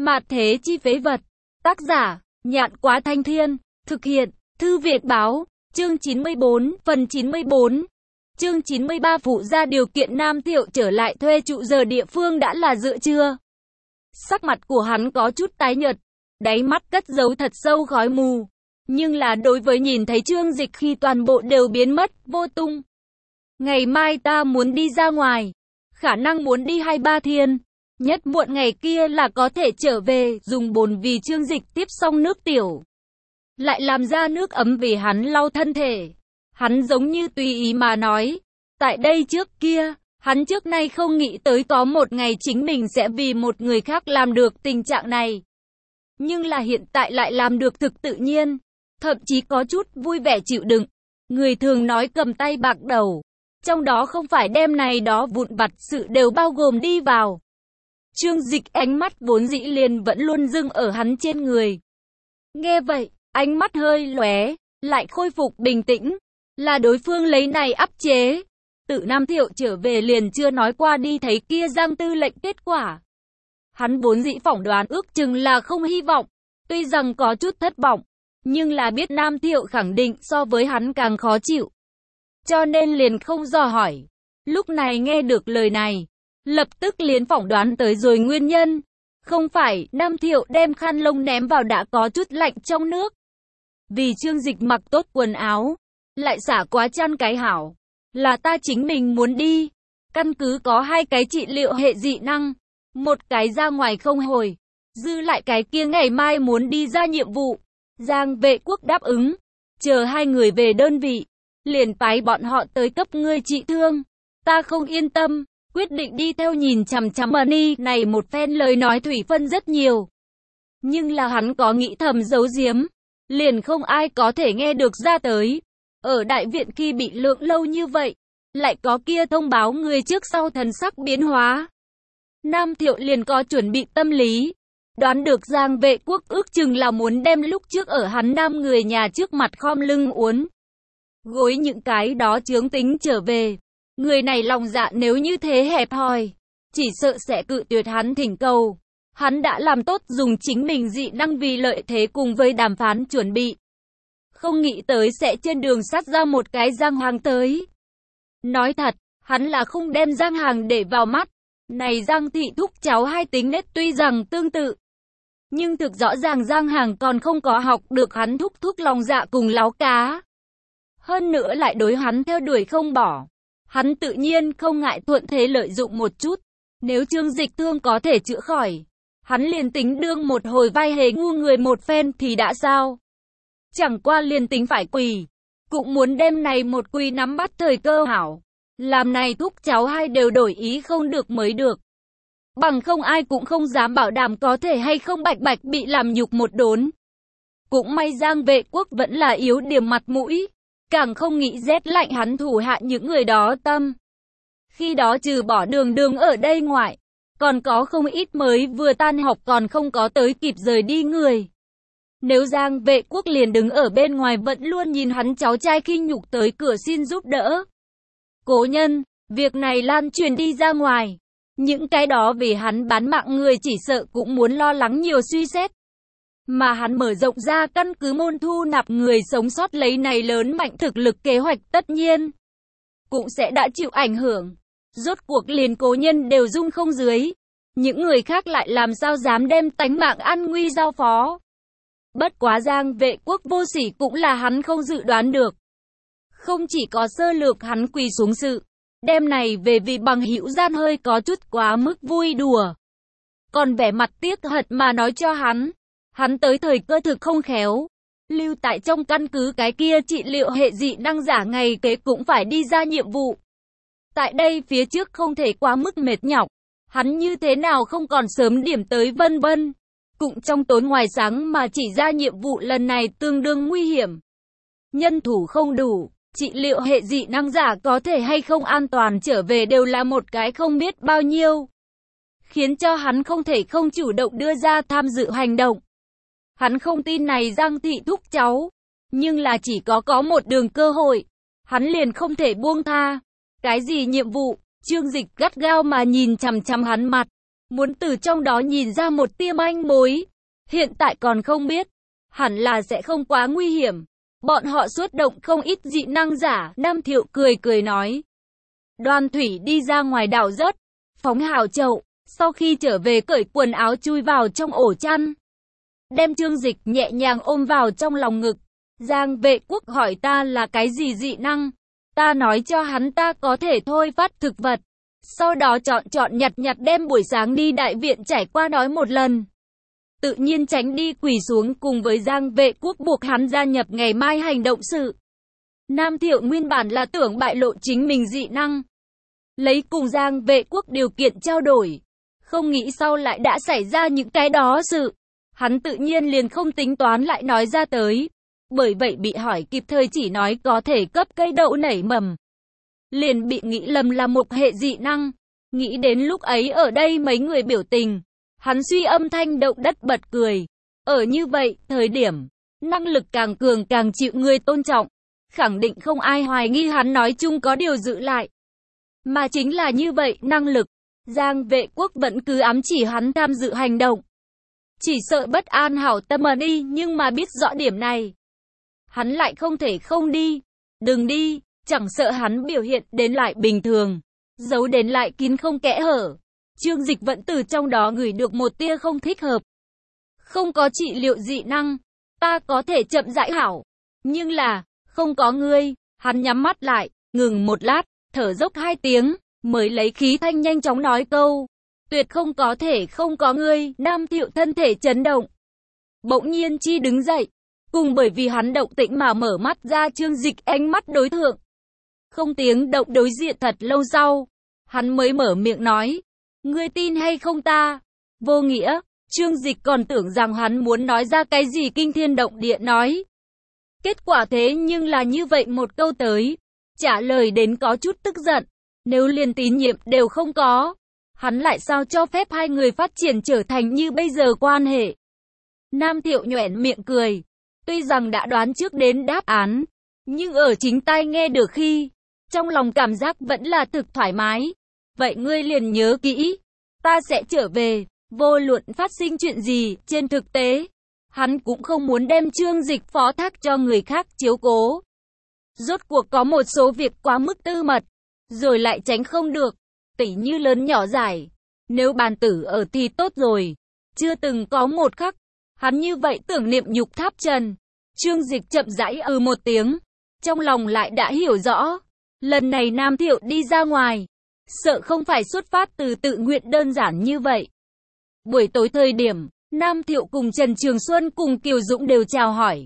Mạt thế chi phế vật. Tác giả, Nhạn Quá Thanh Thiên. Thực hiện, Thư Việt Báo. Chương 94, phần 94. Chương 93 phụ ra điều kiện Nam Thiệu trở lại thuê trụ giờ địa phương đã là giữa trưa. Sắc mặt của hắn có chút tái nhợt, đáy mắt cất giấu thật sâu khói mù. Nhưng là đối với nhìn thấy Trương Dịch khi toàn bộ đều biến mất, vô tung. Ngày mai ta muốn đi ra ngoài, khả năng muốn đi 2-3 thiên. Nhất muộn ngày kia là có thể trở về, dùng bồn vì Trương Dịch tiếp xong nước tiểu. Lại làm ra nước ấm vì hắn lau thân thể. Hắn giống như tùy ý mà nói. Tại đây trước kia, hắn trước nay không nghĩ tới có một ngày chính mình sẽ vì một người khác làm được tình trạng này. Nhưng là hiện tại lại làm được thực tự nhiên. Thậm chí có chút vui vẻ chịu đựng. Người thường nói cầm tay bạc đầu. Trong đó không phải đem này đó vụn vặt sự đều bao gồm đi vào. Trương Dịch ánh mắt vốn dĩ liền vẫn luôn dưng ở hắn trên người. Nghe vậy, ánh mắt hơi lóe, lại khôi phục bình tĩnh. Là đối phương lấy này áp chế. Tự Nam Thiệu trở về liền chưa nói qua đi thấy kia Giang tư lệnh kết quả. Hắn vốn dĩ phỏng đoán ước chừng là không hy vọng. Tuy rằng có chút thất vọng, nhưng là biết Nam Thiệu khẳng định so với hắn càng khó chịu. Cho nên liền không dò hỏi. Lúc này nghe được lời này, lập tức liền phỏng đoán tới rồi nguyên nhân. Không phải Nam Thiệu đem khăn lông ném vào đã có chút lạnh trong nước. Vì Trương Dịch mặc tốt quần áo, lại xả quá chăn cái hảo. Là ta chính mình muốn đi. Căn cứ có 2 cái trị liệu hệ dị năng. Một cái ra ngoài không hồi. Dư lại cái kia ngày mai muốn đi ra nhiệm vụ. Giang Vệ Quốc đáp ứng. Chờ 2 người về đơn vị. Liền phái bọn họ tới cấp ngươi trị thương. Ta không yên tâm. Quyết định đi theo nhìn chằm chằm Mani này một phen lời nói thủy phân rất nhiều. Nhưng là hắn có nghĩ thầm giấu giếm. Liền không ai có thể nghe được ra tới. Ở đại viện khi bị lượng lâu như vậy. Lại có kia thông báo người trước sau thần sắc biến hóa. Nam Thiệu liền có chuẩn bị tâm lý. Đoán được Giang Vệ Quốc ước chừng là muốn đem lúc trước ở hắn Nam người nhà trước mặt khom lưng uốn gối những cái đó chướng tính trở về. Người này lòng dạ nếu như thế hẹp hòi, chỉ sợ sẽ cự tuyệt hắn thỉnh cầu. Hắn đã làm tốt dùng chính mình dị năng vì lợi thế cùng với đàm phán chuẩn bị. Không nghĩ tới sẽ trên đường sát ra một cái Giang Hàng tới. Nói thật, hắn là không đem Giang Hàng để vào mắt. Này Giang thị thúc cháu hai tính nết tuy rằng tương tự, nhưng thực rõ ràng Giang Hàng còn không có học được hắn thúc lòng dạ cùng láo cá. Hơn nữa lại đối hắn theo đuổi không bỏ. Hắn tự nhiên không ngại thuận thế lợi dụng một chút. Nếu Trương Dịch thương có thể chữa khỏi, hắn liền tính đương một hồi vai hề ngu người một phen thì đã sao. Chẳng qua liền tính phải quỳ, cũng muốn đem này một quỳ nắm bắt thời cơ hảo. Làm này thúc cháu hai đều đổi ý không được mới được. Bằng không ai cũng không dám bảo đảm có thể hay không bạch bạch bị làm nhục một đốn. Cũng may Giang Vệ Quốc vẫn là yếu điểm mặt mũi. Càng không nghĩ rét lạnh hắn thủ hạ những người đó tâm. Khi đó trừ bỏ đường ở đây ngoại, còn có không ít mới vừa tan học còn không có tới kịp rời đi người. Nếu Giang Vệ Quốc liền đứng ở bên ngoài vẫn luôn nhìn hắn cháu trai khinh nhục tới cửa xin giúp đỡ. Cố nhân, việc này lan truyền đi ra ngoài. Những cái đó vì hắn bán mạng người chỉ sợ cũng muốn lo lắng nhiều suy xét. Mà hắn mở rộng ra căn cứ môn thu nạp người sống sót lấy này lớn mạnh thực lực kế hoạch tất nhiên cũng sẽ đã chịu ảnh hưởng. Rốt cuộc liền cố nhân đều dung không dưới. Những người khác lại làm sao dám đem tánh mạng an nguy giao phó. Bất quá Giang Vệ Quốc vô sỉ cũng là hắn không dự đoán được. Không chỉ có sơ lược hắn quỳ xuống sự, đem này về vì bằng hữu gian hơi có chút quá mức vui đùa. Còn vẻ mặt tiếc hận mà nói cho hắn. Hắn tới thời cơ thực không khéo. Lưu tại trong căn cứ cái kia trị liệu hệ dị năng giả ngày kế cũng phải đi ra nhiệm vụ. Tại đây phía trước không thể quá mức mệt nhọc. Hắn như thế nào không còn sớm điểm tới vân vân. Cũng trong tối ngoài sáng mà chỉ ra nhiệm vụ lần này tương đương nguy hiểm. Nhân thủ không đủ, trị liệu hệ dị năng giả có thể hay không an toàn trở về đều là một cái không biết bao nhiêu. Khiến cho hắn không thể không chủ động đưa ra tham dự hành động. Hắn không tin này Giang thị thúc cháu, nhưng là chỉ có một đường cơ hội, hắn liền không thể buông tha. Cái gì nhiệm vụ? Trương Dịch gắt gao mà nhìn chằm chằm hắn mặt, muốn từ trong đó nhìn ra một tia manh mối. Hiện tại còn không biết, hẳn là sẽ không quá nguy hiểm. Bọn họ xuất động không ít dị năng giả, Nam Thiệu cười cười nói. Đoan Thủy đi ra ngoài đảo rớt, phóng hào chậu, sau khi trở về cởi quần áo chui vào trong ổ chăn. Đem Trương Dịch nhẹ nhàng ôm vào trong lòng ngực. Giang Vệ Quốc hỏi ta là cái gì dị năng. Ta nói cho hắn ta có thể thôi phát thực vật. Sau đó chọn nhặt đem buổi sáng đi đại viện trải qua nói một lần. Tự nhiên tránh đi quỳ xuống cùng với Giang Vệ Quốc buộc hắn gia nhập ngày mai hành động sự. Nam Thiệu nguyên bản là tưởng bại lộ chính mình dị năng. Lấy cùng Giang Vệ Quốc điều kiện trao đổi. Không nghĩ sau lại đã xảy ra những cái đó sự. Hắn tự nhiên liền không tính toán lại nói ra tới. Bởi vậy bị hỏi kịp thời chỉ nói có thể cấp cây đậu nảy mầm. Liền bị nghĩ lầm là một hệ dị năng. Nghĩ đến lúc ấy ở đây mấy người biểu tình. Hắn suy âm thanh động đất bật cười. Ở như vậy, thời điểm, năng lực càng cường càng chịu người tôn trọng. Khẳng định không ai hoài nghi hắn nói chung có điều giữ lại. Mà chính là như vậy, năng lực. Giang Vệ Quốc vẫn cứ ám chỉ hắn tham dự hành động. Chỉ sợ bất an hảo tâm mà đi, nhưng mà biết rõ điểm này. Hắn lại không thể không đi. Đừng đi, chẳng sợ hắn biểu hiện đến lại bình thường. Giấu đến lại kín không kẽ hở. Trương Dịch vẫn từ trong đó ngửi được một tia không thích hợp. Không có trị liệu dị năng, ta có thể chậm rãi hảo. Nhưng là, không có ngươi. Hắn nhắm mắt lại, ngừng một lát, thở dốc 2 tiếng, mới lấy khí thanh nhanh chóng nói câu. Tuyệt không có thể không có ngươi. Nam Thiệu thân thể chấn động. Bỗng nhiên chi đứng dậy. Cùng bởi vì hắn động tĩnh mà mở mắt ra, Trương Dịch ánh mắt đối thượng. Không tiếng động đối diện thật lâu sau. Hắn mới mở miệng nói. Ngươi tin hay không ta? Vô nghĩa. Trương Dịch còn tưởng rằng hắn muốn nói ra cái gì kinh thiên động địa nói. Kết quả thế nhưng là như vậy một câu tới. Trả lời đến có chút tức giận. Nếu liền tín nhiệm đều không có, hắn lại sao cho phép hai người phát triển trở thành như bây giờ quan hệ? Nam Thiệu nhoẻn miệng cười. Tuy rằng đã đoán trước đến đáp án, nhưng ở chính tai nghe được khi, trong lòng cảm giác vẫn là thực thoải mái. Vậy ngươi liền nhớ kỹ, ta sẽ trở về, vô luận phát sinh chuyện gì. Trên thực tế, hắn cũng không muốn đem Trương Dịch phó thác cho người khác chiếu cố. Rốt cuộc có một số việc quá mức tư mật, rồi lại tránh không được, tỉ như lớn nhỏ giải. Nếu bàn tử ở thì tốt rồi. Chưa từng có một khắc, hắn như vậy tưởng niệm nhục tháp trần. Trương Dịch chậm rãi một tiếng, trong lòng lại đã hiểu rõ. Lần này Nam Thiệu đi ra ngoài, sợ không phải xuất phát từ tự nguyện đơn giản như vậy. Buổi tối thời điểm, Nam Thiệu cùng Trần Trường Xuân cùng Kiều Dũng đều chào hỏi.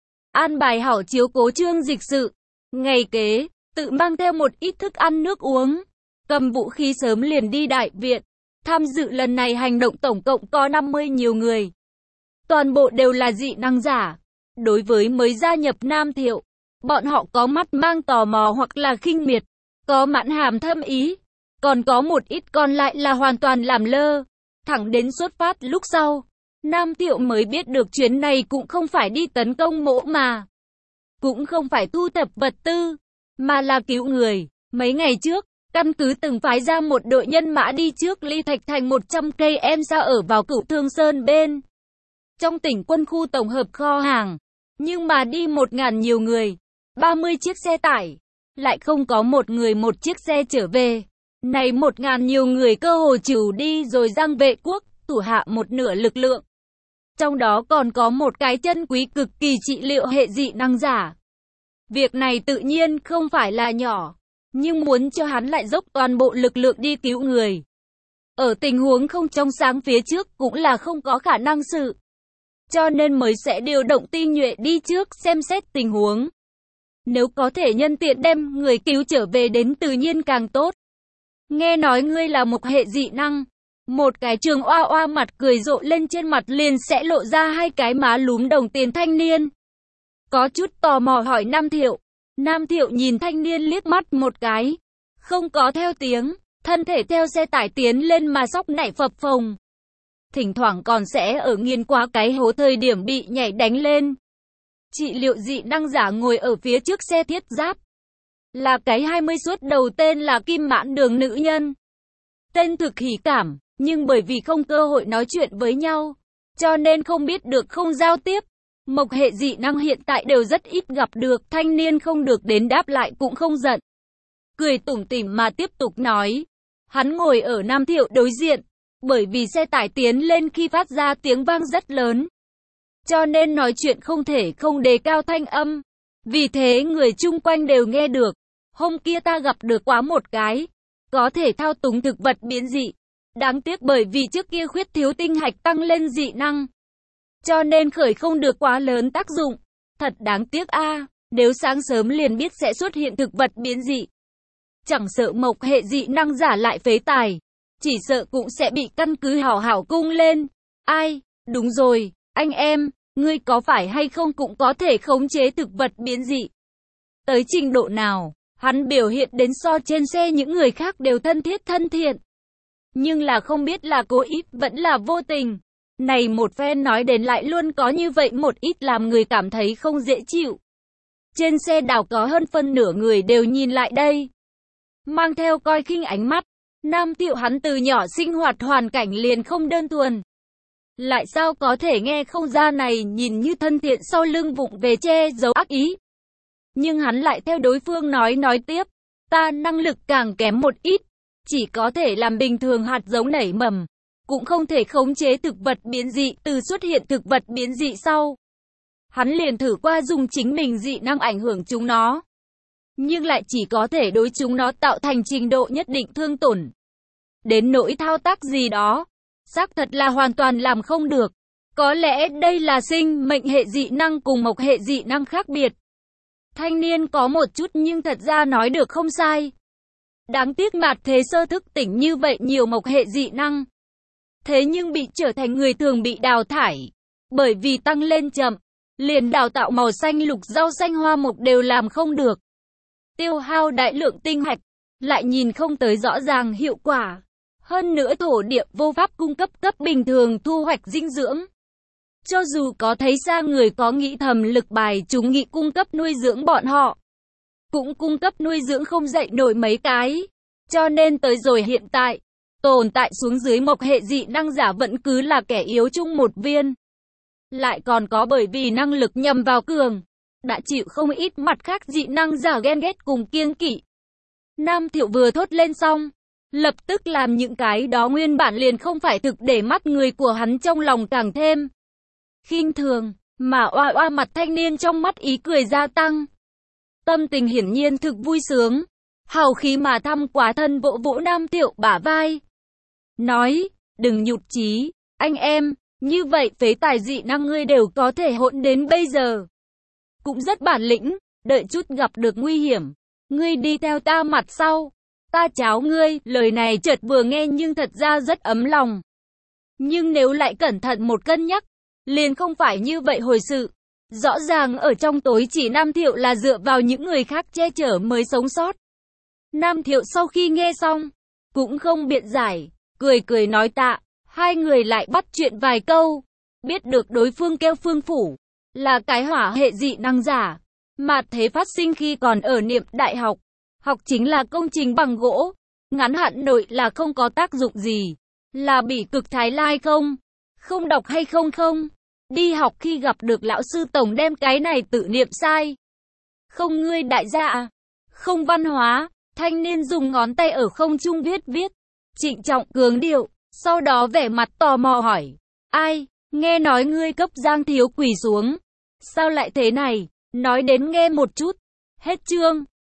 An bài hảo chiếu cố Trương Dịch sự. Ngày kế, tự mang theo một ít thức ăn nước uống, cầm vũ khí sớm liền đi đại viện. Tham dự lần này hành động tổng cộng có 50 nhiều người. Toàn bộ đều là dị năng giả. Đối với mới gia nhập Nam Thiệu, bọn họ có mắt mang tò mò hoặc là khinh miệt, có mãn hàm thâm ý, còn có một ít còn lại là hoàn toàn làm lơ. Thẳng đến xuất phát lúc sau, Nam Thiệu mới biết được chuyến này cũng không phải đi tấn công mỗ mà, cũng không phải thu thập vật tư, mà là cứu người. Mấy ngày trước, căn cứ từng phái ra một đội nhân mã đi trước Ly Thạch Thành 100 cây em xa ở vào Cửu Thương Sơn bên trong tỉnh quân khu tổng hợp kho hàng. Nhưng mà đi 1.000 nhiều người, 30 chiếc xe tải, lại không có một người một chiếc xe trở về. Này 1.000 nhiều người cơ hồ trừ đi rồi Giang Vệ Quốc, thủ hạ một nửa lực lượng. Trong đó còn có một cái chân quý cực kỳ trị liệu hệ dị năng giả. Việc này tự nhiên không phải là nhỏ, nhưng muốn cho hắn lại dốc toàn bộ lực lượng đi cứu người. Ở tình huống không trong sáng phía trước cũng là không có khả năng sự. Cho nên mới sẽ điều động tinh nhuệ đi trước xem xét tình huống. Nếu có thể nhân tiện đem người cứu trở về đến tự nhiên càng tốt. Nghe nói ngươi là một hệ dị năng. Một cái Trường Oa Oa mặt cười rộ lên, trên mặt liền sẽ lộ ra 2 cái má lúm đồng tiền thanh niên. Có chút tò mò hỏi Nam Thiệu. Nam Thiệu nhìn thanh niên liếc mắt một cái, không có theo tiếng, thân thể theo xe tải tiến lên mà sóc nảy phập phồng. Thỉnh thoảng còn sẽ ở nghiêng qua cái hố thời điểm bị nhảy đánh lên. Trị liệu dị năng giả ngồi ở phía trước xe thiết giáp. Là cái 20 suốt đầu, tên là Kim Mãn Đường nữ nhân. Tên thực hỉ cảm, nhưng bởi vì không cơ hội nói chuyện với nhau, cho nên không biết được không giao tiếp. Mộc hệ dị năng hiện tại đều rất ít gặp được, thanh niên không được đến đáp lại cũng không giận. Cười tủm tỉm mà tiếp tục nói. Hắn ngồi ở Nam Thiệu đối diện, bởi vì xe tải tiến lên khi phát ra tiếng vang rất lớn, cho nên nói chuyện không thể không đề cao thanh âm. Vì thế người chung quanh đều nghe được. Hôm kia ta gặp được quá một cái, có thể thao túng thực vật biến dị. Đáng tiếc bởi vì trước kia khuyết thiếu tinh hạch tăng lên dị năng, cho nên khởi không được quá lớn tác dụng. Thật đáng tiếc a, nếu sáng sớm liền biết sẽ xuất hiện thực vật biến dị. Chẳng sợ mộc hệ dị năng giả lại phế tài, chỉ sợ cũng sẽ bị căn cứ hảo hảo cung lên. Ai, đúng rồi, anh em, ngươi có phải hay không cũng có thể khống chế thực vật biến dị? Tới trình độ nào, hắn biểu hiện đến so trên xe những người khác đều thân thiết thân thiện. Nhưng là không biết là cố ý vẫn là vô tình. Này một phen nói đến lại luôn có như vậy một ít làm người cảm thấy không dễ chịu. Trên xe đảo có hơn phân nửa người đều nhìn lại đây, mang theo coi khinh ánh mắt. Nam Thiệu hắn từ nhỏ sinh hoạt hoàn cảnh liền không đơn thuần, lại sao có thể nghe không ra này nhìn như thân thiện sau lưng vụng về che giấu ác ý. Nhưng hắn lại theo đối phương nói tiếp, ta năng lực càng kém một ít, chỉ có thể làm bình thường hạt giống nảy mầm, cũng không thể khống chế thực vật biến dị. Từ xuất hiện thực vật biến dị sau, hắn liền thử qua dùng chính mình dị năng ảnh hưởng chúng nó, nhưng lại chỉ có thể đối chúng nó tạo thành trình độ nhất định thương tổn. Đến nỗi thao tác gì đó, xác thật là hoàn toàn làm không được. Có lẽ đây là sinh mệnh hệ dị năng cùng mộc hệ dị năng khác biệt. Thanh niên có một chút nhưng thật ra nói được không sai. Đáng tiếc Mạt Thế sơ thức tỉnh như vậy nhiều mộc hệ dị năng, thế nhưng bị trở thành người thường bị đào thải. Bởi vì tăng lên chậm, liền đào tạo màu xanh lục rau xanh hoa mộc đều làm không được. Tiêu hao đại lượng tinh hạch, lại nhìn không tới rõ ràng hiệu quả. Hơn nữa thổ địa vô pháp cung cấp bình thường thu hoạch dinh dưỡng. Cho dù có thấy xa người có nghĩ thầm lực bài chúng nghị cung cấp nuôi dưỡng bọn họ, cũng cung cấp nuôi dưỡng không dậy nổi mấy cái. Cho nên tới rồi hiện tại, tồn tại xuống dưới mộc hệ dị năng giả vẫn cứ là kẻ yếu chung một viên. Lại còn có bởi vì năng lực nhằm vào cường, đã chịu không ít mặt khác dị năng giả ghen ghét cùng kiêng kỵ. Nam Thiệu vừa thốt lên xong, lập tức làm những cái đó nguyên bản liền không phải thực để mắt người của hắn trong lòng càng thêm khinh thường, mà oa oa mặt thanh niên trong mắt ý cười gia tăng. Tâm tình hiển nhiên thực vui sướng, hào khí mà thăm quá thân vỗ vỗ Nam Thiệu bả vai. Nói, đừng nhụt chí, anh em, như vậy phế tài dị năng ngươi đều có thể hỗn đến bây giờ. Cũng rất bản lĩnh, đợi chút gặp được nguy hiểm, ngươi đi theo ta mặt sau. Ta cháo ngươi, lời này chợt vừa nghe nhưng thật ra rất ấm lòng. Nhưng nếu lại cẩn thận một cân nhắc, liền không phải như vậy hồi sự. Rõ ràng ở trong tối chỉ Nam Thiệu là dựa vào những người khác che chở mới sống sót. Nam Thiệu sau khi nghe xong, cũng không biện giải, cười nói tạ. Hai người lại bắt chuyện vài câu, biết được đối phương kêu Phương Phủ, là cái hỏa hệ dị năng giả. Mạt Thế phát sinh khi còn ở niệm đại học. Học chính là công trình bằng gỗ, ngắn hạn nội là không có tác dụng gì, là bị cực thái lai không đọc hay không. Đi học khi gặp được lão sư tổng đem cái này tự niệm sai. Không ngươi đại gia, không văn hóa. Thanh niên dùng ngón tay ở không trung viết, trịnh trọng cường điệu, sau đó vẻ mặt tò mò hỏi, ai, nghe nói ngươi cấp Giang thiếu quỳ xuống, sao lại thế này, nói đến nghe một chút. Hết chương.